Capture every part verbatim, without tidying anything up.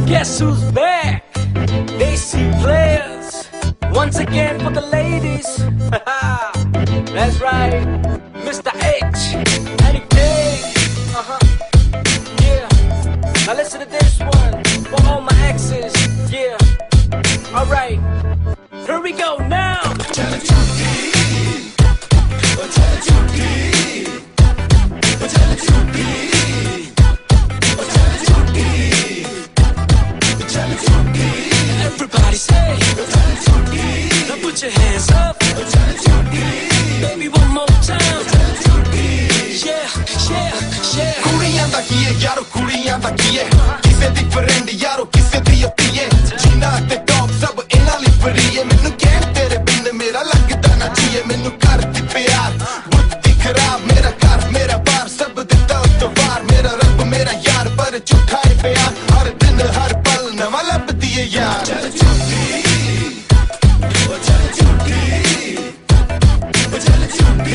Guess who's back? They see players once again for the ladies. That's right, Mister H. Anything. Uh-huh. Yeah. Now listen to this one for all my exes. Yeah. Alright. Here we go now. Everybody say, now put your hands up. Baby, one more time. Yeah, yeah, yeah. ਕੁੜੀਆਂ ਦਾ ਕੀ ਹੈ ਯਾਰੋ ਕੁੜੀਆਂ ਦਾ ਕੀ ਹੈ ਕਿਸੇ ਦੀ friend ਯਾਰੋ ਕਿਸੇ ਦੀ ਅੱਤੀ ਹੈ ਜੀਨਾ ਤੇ top ਸਭ ਇਹਨਾਂ ਲਈ ਫਰੀ ਹੈ ਮੈਨੂੰ ਕਹਿਣ ਤੇਰੇ ਬਿਨ ਮੇਰਾ ਲੱਗਦਾ ਨਾ ਜੀਏ ਮੈਨੂੰ ਕਰਦੀ ਪਿਆਰ ਬੁੱਧੀ ਖਰਾਬ ਮੇਰਾ ਘਰ ਮੇਰਾ ਬਾਰ ਸਭ ਦਿੱਤਾ ਉਤਵਾਰ ਮੇਰਾ ਰੱਬ ਮੇਰਾ ਯਾਰ ਪਰ ਝੂਠਾ ਹੈ ਪਿਆਰ ਹਰ ਦਿਨ ਹਰ ਪਲ ਨਵਾਂ ਲੱਭਦੀ ਹੈ ਯਾਰ ਚੱਲ ਝੂਠੀ ਉਹ ਚੱਲ ਝੂਠੀ ਉਹ ਚੱਲ ਝੂਠੀ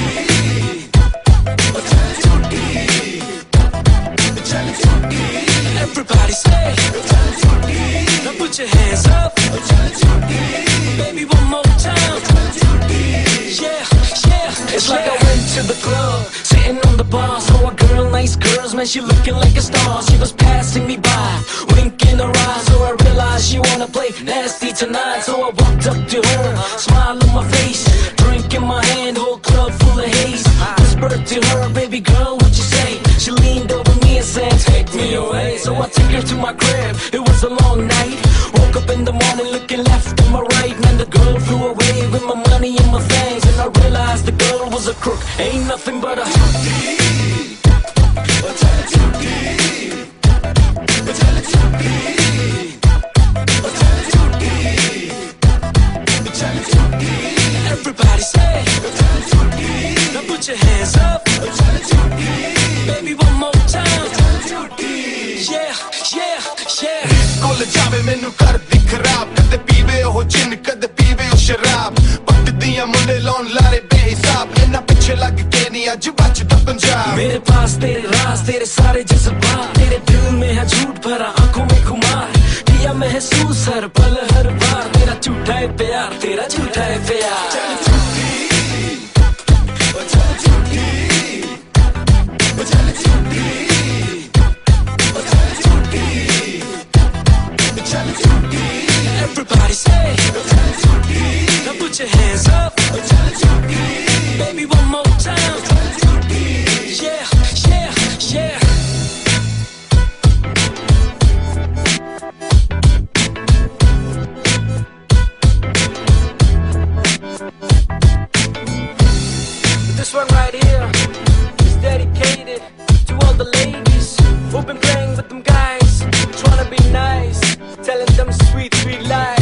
Everybody say, now put your hands up. Baby, one more time. Yeah, yeah. It's like I went to the club, sitting on the bar. Saw a girl, nice girls, man, she looking like a star. She was passing me by, winking her eyes. So I realized she wanna play nasty tonight. So I walked up to her, smile on my face, drink in my hand, whole club full of haze. Whispered to her, baby girl, what you say? She leaned over me and said, take me away. So I took her to my crib, it was a long night. Woke up in the morning looking left and my right. Man, the girl flew away with my money and my things. And I realized the girl was a crook, ain't nothing but a Everybody say, now put your hands up. Baby, one more time. Yeah, yeah, yeah. ਕੋਲ ਜਾਵੇ ਮੈਨੂੰ ਕਰਦੀ ਖਰਾਬ ਕਦੇ ਪੀਵੇ ਉਹ ਜਿੰਨ ਕਦੇ ਪੀਵੇ ਉਹ ਸ਼ਰਾਬ ਪੱਟਦੀਆਂ ਮੁੰਡੇ ਲਾਉਣ ਲਾਰੇ ਬੇਹਿਸਾਬ ਇਹਨਾਂ ਪਿੱਛੇ ਲੱਗ ਕੇ ਨਹੀਂ ਅੱਜ ਬਚਦਾ ਪੰਜਾਬ मेरे पास तेरे राज तेरे सारे जज्बात तेरे दिल में है झूठ भरा आंखों में खुमार किया महसूस हर पल हर बार तेरा झूठा है प्यार तेरा झूठा है प्यार Everybody say, now put your hands up. Baby, one more time. Yeah, yeah, yeah. This one right here is dedicated to all the ladies who've been playing with them guys, trying to be nice, telling them sweet, sweet lies.